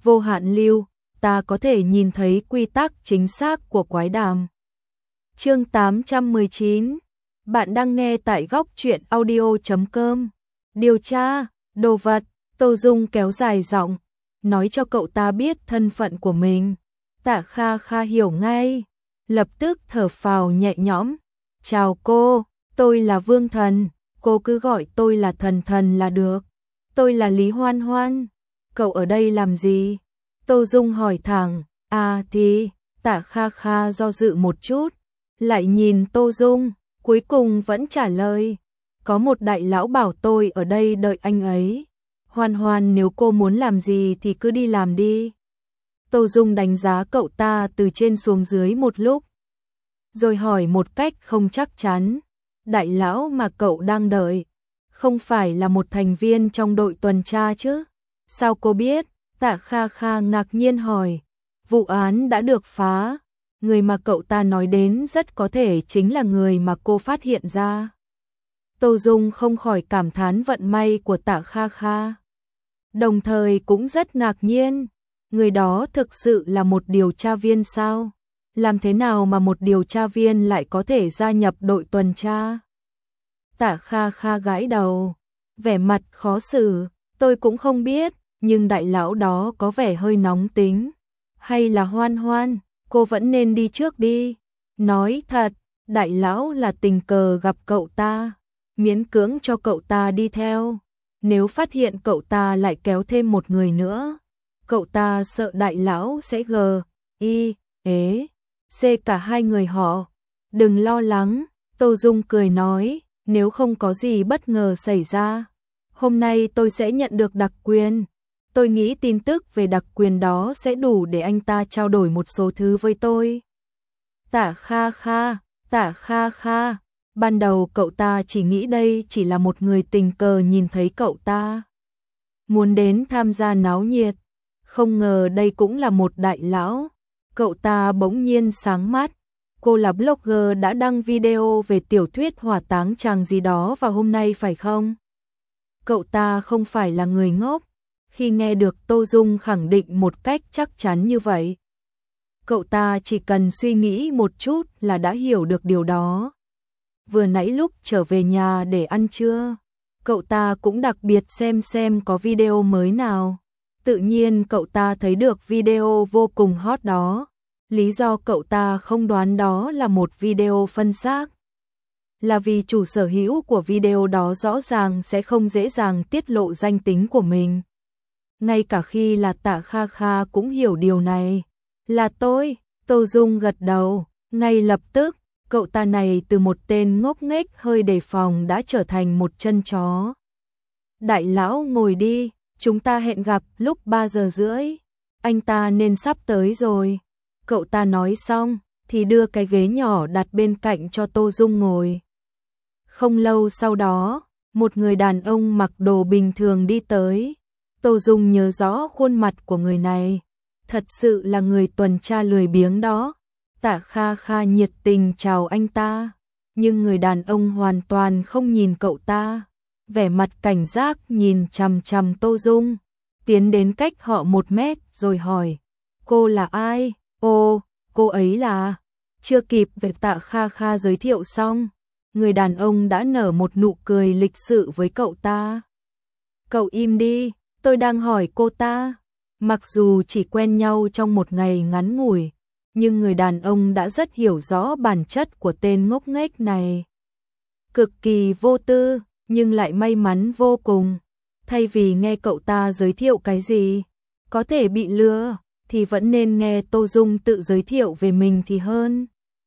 vô hạn lưu, ta có thể nhìn thấy quy tắc chính xác của quái đàm. Chương 819. Bạn đang nghe tại góc truyện audio.com. Điều tra, đồ vật, Tô Dung kéo dài giọng, nói cho cậu ta biết thân phận của mình. Tạ Kha Kha hiểu ngay, lập tức thở phào nhẹ nhõm. Chào cô, tôi là Vương Thần, cô cứ gọi tôi là Thần Thần là được. Tôi là Lý Hoan Hoan, cậu ở đây làm gì? Tô Dung hỏi thẳng. Thì, Tạ Kha Kha do dự một chút, lại nhìn Tô Dung, cuối cùng vẫn trả lời. Có một đại lão bảo tôi ở đây đợi anh ấy. Hoan Hoan, nếu cô muốn làm gì thì cứ đi làm đi. Tô Dung đánh giá cậu ta từ trên xuống dưới một lúc, rồi hỏi một cách không chắc chắn. Đại lão mà cậu đang đợi, không phải là một thành viên trong đội tuần tra chứ? Sao cô biết? Tạ Kha Kha ngạc nhiên hỏi. Vụ án đã được phá, người mà cậu ta nói đến rất có thể chính là người mà cô phát hiện ra. Tô Dung không khỏi cảm thán vận may của Tạ Kha Kha, đồng thời cũng rất ngạc nhiên. Người đó thực sự là một điều tra viên sao? Làm thế nào mà một điều tra viên lại có thể gia nhập đội tuần tra? Tạ Kha Kha gãi đầu, vẻ mặt khó xử. Tôi cũng không biết, nhưng đại lão đó có vẻ hơi nóng tính. Hay là Hoan Hoan, cô vẫn nên đi trước đi. Nói thật, đại lão là tình cờ gặp cậu ta, miễn cưỡng cho cậu ta đi theo. Nếu phát hiện cậu ta lại kéo thêm một người nữa, cậu ta sợ đại lão sẽ C cả hai người họ. Đừng lo lắng, Tô Dung cười nói, nếu không có gì bất ngờ xảy ra, hôm nay tôi sẽ nhận được đặc quyền. Tôi nghĩ tin tức về đặc quyền đó sẽ đủ để anh ta trao đổi một số thứ với tôi. Tạ Kha Kha, ban đầu cậu ta chỉ nghĩ đây chỉ là một người tình cờ nhìn thấy cậu ta muốn đến tham gia náo nhiệt, không ngờ đây cũng là một đại lão. Cậu ta bỗng nhiên sáng mắt. Cô là blogger đã đăng video về tiểu thuyết Hỏa Táng Chàng gì đó vào hôm nay phải không? Cậu ta không phải là người ngốc, khi nghe được Tô Dung khẳng định một cách chắc chắn như vậy. Cậu ta chỉ cần suy nghĩ một chút là đã hiểu được điều đó. Vừa nãy lúc trở về nhà để ăn trưa, cậu ta cũng đặc biệt xem có video mới nào. Tự nhiên cậu ta thấy được video vô cùng hot đó. Lý do cậu ta không đoán đó là một video phân xác là vì chủ sở hữu của video đó rõ ràng sẽ không dễ dàng tiết lộ danh tính của mình. Ngay cả khi là Tạ Kha Kha cũng hiểu điều này. Là tôi, Tô Dung gật đầu, ngay lập tức, cậu ta này từ một tên ngốc nghếch hơi đề phòng đã trở thành một chân chó. Đại lão ngồi đi, chúng ta hẹn gặp lúc 3:30, anh ta nên sắp tới rồi. Cậu ta nói xong, thì đưa cái ghế nhỏ đặt bên cạnh cho Tô Dung ngồi. Không lâu sau đó, một người đàn ông mặc đồ bình thường đi tới. Tô Dung nhớ rõ khuôn mặt của người này, thật sự là người tuần tra lười biếng đó. Tạ Kha Kha nhiệt tình chào anh ta, nhưng người đàn ông hoàn toàn không nhìn cậu ta, vẻ mặt cảnh giác nhìn chằm chằm Tô Dung, tiến đến cách họ 1 mét rồi hỏi, cô là ai? Cô ấy là... Chưa kịp về Tạ Kha Kha giới thiệu xong, người đàn ông đã nở một nụ cười lịch sự với cậu ta. Cậu im đi, tôi đang hỏi cô ta. Mặc dù chỉ quen nhau trong một ngày ngắn ngủi, nhưng người đàn ông đã rất hiểu rõ bản chất của tên ngốc nghếch này. Cực kỳ vô tư, nhưng lại may mắn vô cùng. Thay vì nghe cậu ta giới thiệu cái gì có thể bị lừa, thì vẫn nên nghe Tô Dung tự giới thiệu về mình thì hơn.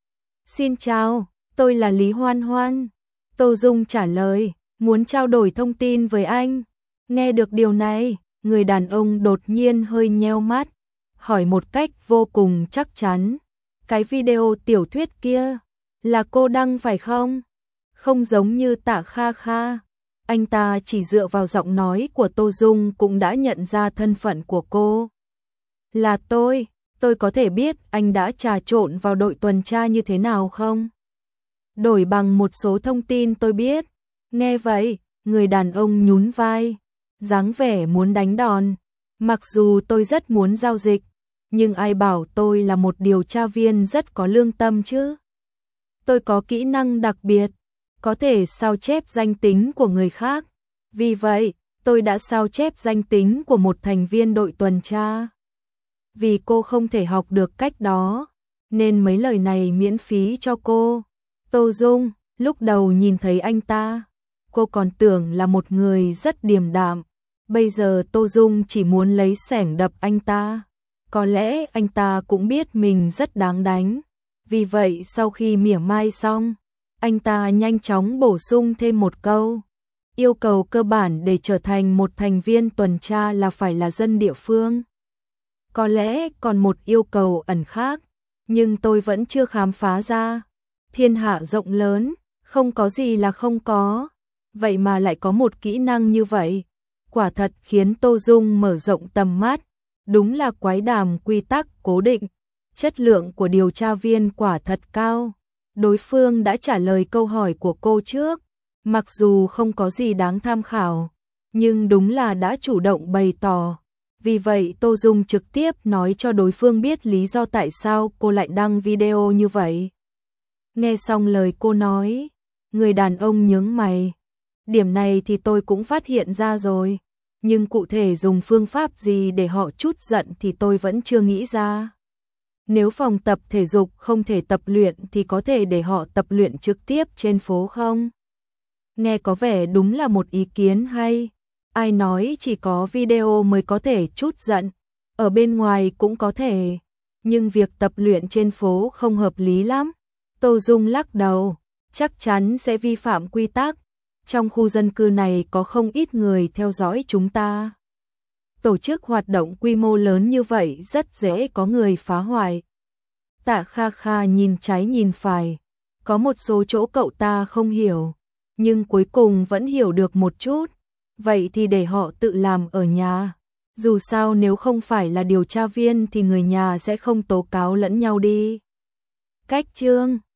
Xin chào, tôi là Lý Hoan Hoan. Tô Dung trả lời, muốn trao đổi thông tin với anh. Nghe được điều này, người đàn ông đột nhiên hơi nheo mắt, hỏi một cách vô cùng chắc chắn. Cái video tiểu thuyết kia, là cô đăng phải không? Không giống như Tạ Kha Kha. Anh ta chỉ dựa vào giọng nói của Tô Dung cũng đã nhận ra thân phận của cô. Là tôi có thể biết anh đã trà trộn vào đội tuần tra như thế nào không? Đổi bằng một số thông tin tôi biết. Nghe vậy, người đàn ông nhún vai, dáng vẻ muốn đánh đòn. Mặc dù tôi rất muốn giao dịch, nhưng ai bảo tôi là một điều tra viên rất có lương tâm chứ. Tôi có kỹ năng đặc biệt, có thể sao chép danh tính của người khác. Vì vậy, tôi đã sao chép danh tính của một thành viên đội tuần tra. Vì cô không thể học được cách đó, nên mấy lời này miễn phí cho cô. Tô Dung, lúc đầu nhìn thấy anh ta, cô còn tưởng là một người rất điềm đạm. Bây giờ Tô Dung chỉ muốn lấy xẻng đập anh ta. Có lẽ anh ta cũng biết mình rất đáng đánh. Vì vậy sau khi mỉa mai xong, anh ta nhanh chóng bổ sung thêm một câu. Yêu cầu cơ bản để trở thành một thành viên tuần tra là phải là dân địa phương. Có lẽ còn một yêu cầu ẩn khác, nhưng tôi vẫn chưa khám phá ra. Thiên hạ rộng lớn, không có gì là không có. Vậy mà lại có một kỹ năng như vậy. Quả thật khiến Tô Dung mở rộng tầm mắt. Đúng là quái đàm quy tắc cố định. Chất lượng của điều tra viên quả thật cao. Đối phương đã trả lời câu hỏi của cô trước. Mặc dù không có gì đáng tham khảo, nhưng đúng là đã chủ động bày tỏ. Vì vậy Tô Dung trực tiếp nói cho đối phương biết lý do tại sao cô lại đăng video như vậy. Nghe xong lời cô nói, người đàn ông nhướng mày. Điểm này thì tôi cũng phát hiện ra rồi, nhưng cụ thể dùng phương pháp gì để họ trút giận thì tôi vẫn chưa nghĩ ra. Nếu phòng tập thể dục không thể tập luyện thì có thể để họ tập luyện trực tiếp trên phố không? Nghe có vẻ đúng là một ý kiến hay. Ai nói chỉ có video mới có thể trút giận, ở bên ngoài cũng có thể, nhưng việc tập luyện trên phố không hợp lý lắm. Tô Dung lắc đầu, chắc chắn sẽ vi phạm quy tắc. Trong khu dân cư này có không ít người theo dõi chúng ta. Tổ chức hoạt động quy mô lớn như vậy rất dễ có người phá hoại. Tạ Kha Kha nhìn trái nhìn phải, có một số chỗ cậu ta không hiểu, nhưng cuối cùng vẫn hiểu được một chút. Vậy thì để họ tự làm ở nhà. Dù sao nếu không phải là điều tra viên thì người nhà sẽ không tố cáo lẫn nhau đi. Cách chương